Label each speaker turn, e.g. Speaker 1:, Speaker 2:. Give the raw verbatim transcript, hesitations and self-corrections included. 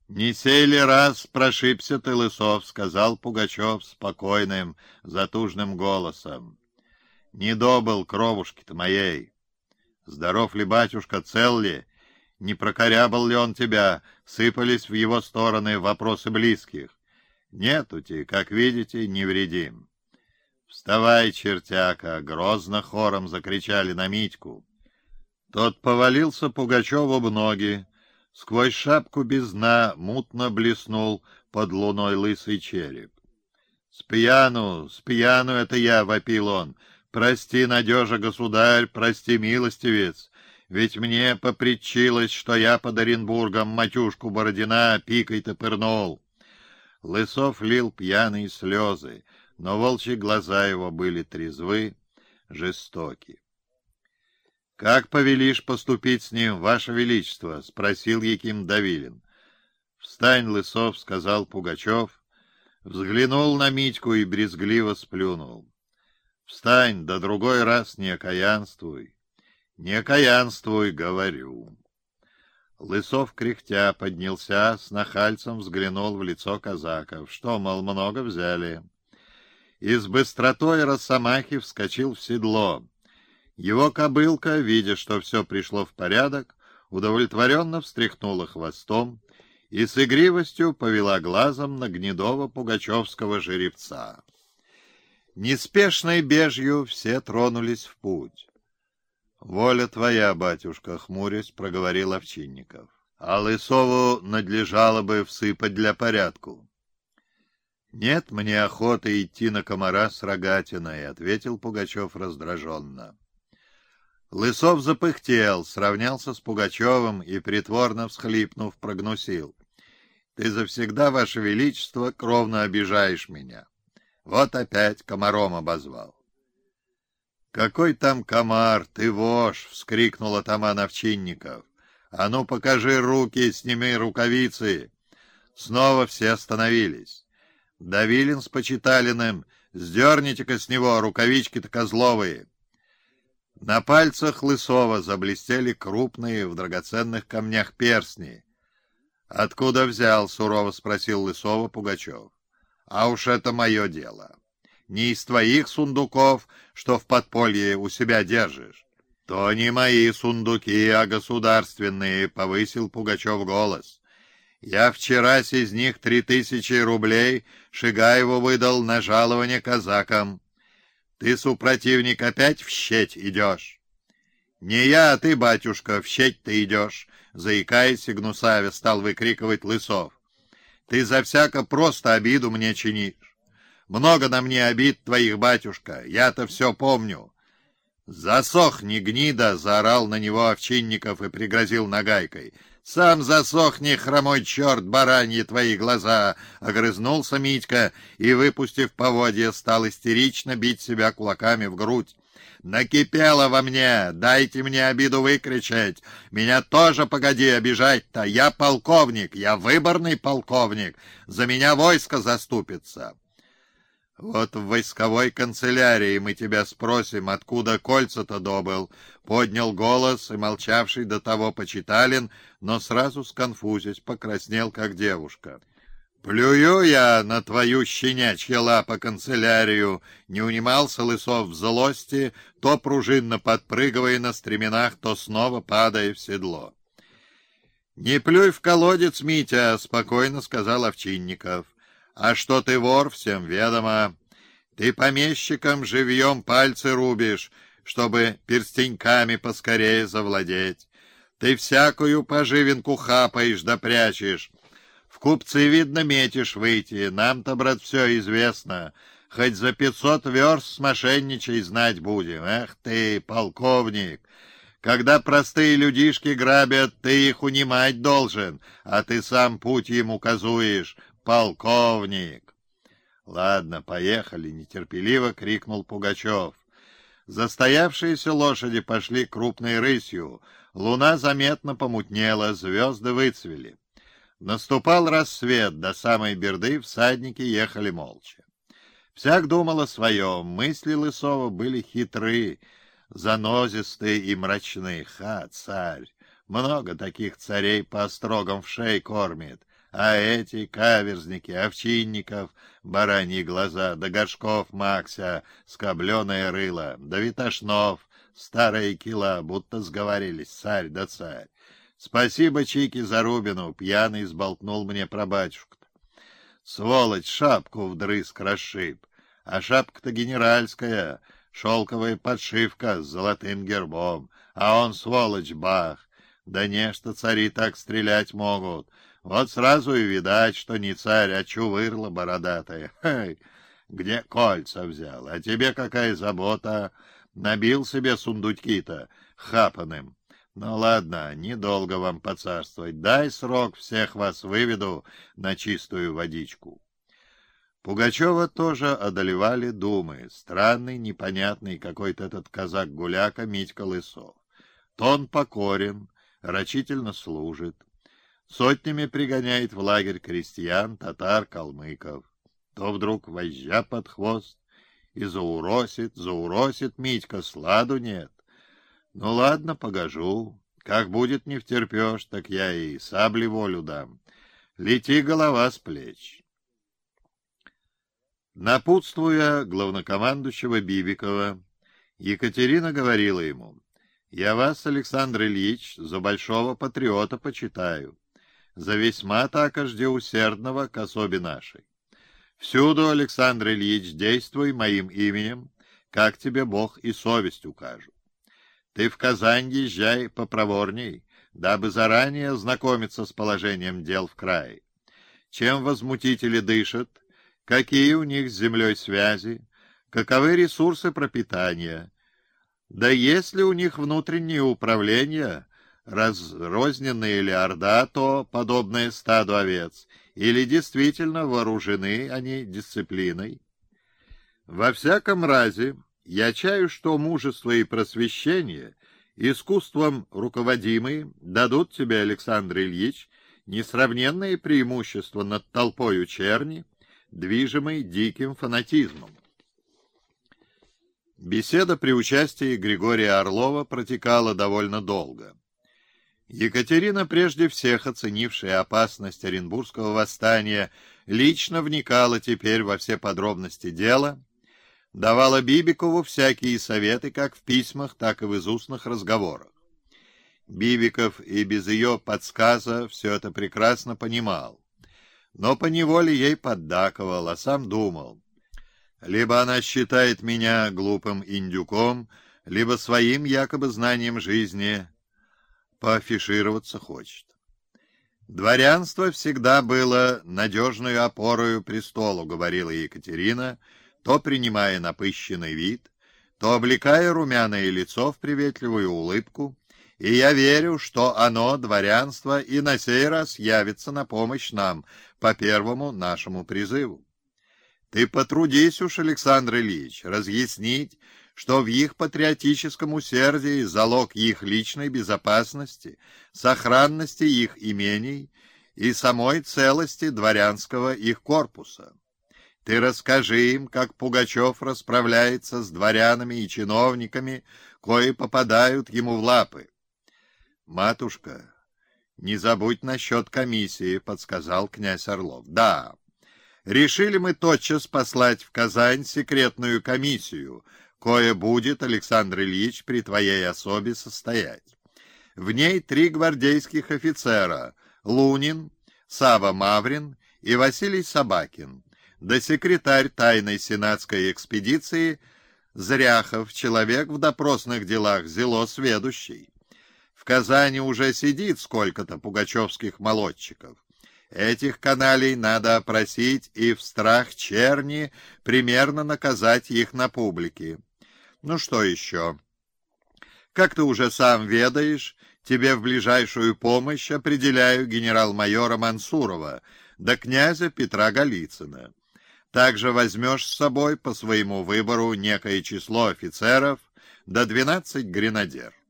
Speaker 1: Не сей ли раз прошибся ты, Лысов, — сказал Пугачев спокойным, затужным голосом. Не добыл кровушки-то моей. Здоров ли, батюшка, цел ли? Не прокорябал ли он тебя? Сыпались в его стороны вопросы близких. Нетути, как видите, невредим. «Вставай, чертяка!» — грозно хором закричали на Митьку. Тот повалился Пугачеву в ноги. Сквозь шапку без дна мутно блеснул под луной лысый череп. «С пьяну, с пьяну это я!» — вопил он. «Прости, надежа, государь, прости, милостивец, ведь мне попричилось, что я под Оренбургом матюшку Бородина пикой-то пырнул». Лысов лил пьяные слезы, но волчьи глаза его были трезвы, жестоки. — Как повелишь поступить с ним, ваше величество? — спросил Яким Давилин. — Встань, Лысов, — сказал Пугачев, взглянул на Митьку и брезгливо сплюнул. — Встань, да другой раз не окаянствуй. — Не окаянствуй, говорю. Лысов, кряхтя, поднялся, с нахальцем взглянул в лицо казаков. Что, мол, много взяли? И с быстротой росомахи вскочил в седло. Его кобылка, видя, что все пришло в порядок, удовлетворенно встряхнула хвостом и с игривостью повела глазом на гнедого пугачевского жеребца. Неспешной бежью все тронулись в путь. — Воля твоя, батюшка, — хмурясь проговорил Овчинников. — А Лысову надлежало бы всыпать для порядку. — Нет мне охоты идти на комара с рогатиной, — ответил Пугачев раздраженно. Лысов запыхтел, сравнялся с Пугачевым и, притворно всхлипнув, прогнусил. — Ты завсегда, ваше величество, кровно обижаешь меня. Вот опять комаром обозвал. — Какой там комар, ты вошь! — вскрикнул атаман Овчинников. — А ну покажи руки, сними рукавицы! Снова все остановились. Давилин с Почиталиным: сдерните-ка с него, рукавички-то козловые. На пальцах Лысова заблестели крупные в драгоценных камнях перстни. — Откуда взял? — сурово спросил Лысова Пугачев. — А уж это мое дело. Не из твоих сундуков, что в подполье у себя держишь. — То не мои сундуки, а государственные, — повысил Пугачев голос. — Я вчера из них три тысячи рублей Шигаеву выдал на жалование казакам. Ты, супротивник, опять в щеть идешь? — Не я, а ты, батюшка, в щеть-то идешь, — заикаясь и гнусавя стал выкрикивать Лысов. — Ты за всяко просто обиду мне чинишь. Много на мне обид твоих, батюшка, я-то все помню. — Засохни, гнида! — заорал на него Овчинников и пригрозил нагайкой. — Сам засохни, хромой черт, бараньи твои глаза! — огрызнулся Митька и, выпустив поводья, стал истерично бить себя кулаками в грудь. — Накипело во мне! Дайте мне обиду выкричать! Меня тоже погоди обижать-то! Я полковник, я выборный полковник! За меня войско заступится! — Вот в войсковой канцелярии мы тебя спросим, откуда кольца-то добыл, — поднял голос и молчавший до того Почиталин, но сразу сконфузясь, покраснел, как девушка. — Плюю я на твою щенячья лапа канцелярию! — не унимался Лысов в злости, то пружинно подпрыгивая на стременах, то снова падая в седло. — Не плюй в колодец, Митя! — спокойно сказал Овчинников. А что ты вор, всем ведомо. Ты помещикам живьем пальцы рубишь, чтобы перстеньками поскорее завладеть. Ты всякую поживинку хапаешь да прячешь. В купцы, видно, метишь выйти. Нам-то, брат, все известно. Хоть за пятьсот верст с мошенничей знать будем. Эх ты, полковник! Когда простые людишки грабят, ты их унимать должен, а ты сам путь им указуешь. Полковник! — Ладно, поехали, — нетерпеливо крикнул Пугачев. Застоявшиеся лошади пошли крупной рысью. Луна заметно помутнела, звезды выцвели. Наступал рассвет, до самой Берды всадники ехали молча. Всяк думал о своем, мысли Лысова были хитры, занозистые и мрачны. Ха, царь! Много таких царей по острогам в шей кормит. А эти каверзники, Овчинников, бараньи глаза, да Горшков Макся, скобленое рыло, да Витошнов, старые кила, будто сговорились, царь да царь. Спасибо Чике Зарубину, пьяный сболтнул мне про батюшку-то. Сволочь, шапку вдрызг расшиб, а шапка-то генеральская, шелковая подшивка с золотым гербом, а он, сволочь, бах. Да не, что цари так стрелять могут. Вот сразу и видать, что не царь, а чувырла бородатая. Хей, где кольца взял? А тебе какая забота? Набил себе сундучки-то хапаным. Ну ладно, недолго вам поцарствовать. Дай срок, всех вас выведу на чистую водичку. Пугачева тоже одолевали думы. Странный, непонятный какой-то этот казак-гуляка Митька Лысов. То он покорен, рачительно служит. Сотнями пригоняет в лагерь крестьян, татар, калмыков. То вдруг вожжа под хвост и зауросит, зауросит Митька, сладу нет. Ну ладно, погожу. Как будет не втерпешь, так я и сабли волю дам. Лети, голова с плеч. Напутствуя главнокомандующего Бибикова, Екатерина говорила ему: «Я вас, Александр Ильич, за большого патриота почитаю, за весьма такожде усердного к особе нашей. Всюду, Александр Ильич, действуй моим именем, как тебе Бог и совесть укажут. Ты в Казань езжай попроворней, дабы заранее ознакомиться с положением дел в крае. Чем возмутители дышат, какие у них с землей связи, каковы ресурсы пропитания, да есть ли у них внутреннее управление, разрозненная ли орда, то подобное стаду овец, или действительно вооружены они дисциплиной. Во всяком разе, я чаю, что мужество и просвещение, искусством руководимые, дадут тебе, Александр Ильич, несравненные преимущества над толпою черни, движимой диким фанатизмом». Беседа при участии Григория Орлова протекала довольно долго. Екатерина, прежде всех оценившая опасность Оренбургского восстания, лично вникала теперь во все подробности дела, давала Бибикову всякие советы как в письмах, так и в изустных разговорах. Бибиков и без ее подсказа все это прекрасно понимал, но поневоле ей поддакивал, а сам думал: либо она считает меня глупым индюком, либо своим якобы знанием жизни поафишироваться хочет. Дворянство всегда было надежной опорою престолу, говорила Екатерина, то принимая напыщенный вид, то облекая румяное лицо в приветливую улыбку, и я верю, что оно, дворянство, и на сей раз явится на помощь нам по первому нашему призыву. Ты потрудись уж, Александр Ильич, разъяснить, что в их патриотическом усердии залог их личной безопасности, сохранности их имений и самой целости дворянского их корпуса. Ты расскажи им, как Пугачев расправляется с дворянами и чиновниками, кои попадают ему в лапы. — Матушка, не забудь насчет комиссии, — подсказал князь Орлов. — Да. Решили мы тотчас послать в Казань секретную комиссию, кое будет, Александр Ильич, при твоей особе состоять. В ней три гвардейских офицера — Лунин, Сава Маврин и Василий Собакин, да секретарь тайной сенатской экспедиции Зряхов, человек в допросных делах зело сведущий. В Казани уже сидит сколько-то пугачевских молодчиков. Этих каналей надо опросить и в страх черни примерно наказать их на публике. Ну что еще? Как ты уже сам ведаешь, тебе в ближайшую помощь определяю генерал-майора Мансурова да князя Петра Голицына. Также возьмешь с собой по своему выбору некое число офицеров да двенадцать гренадер.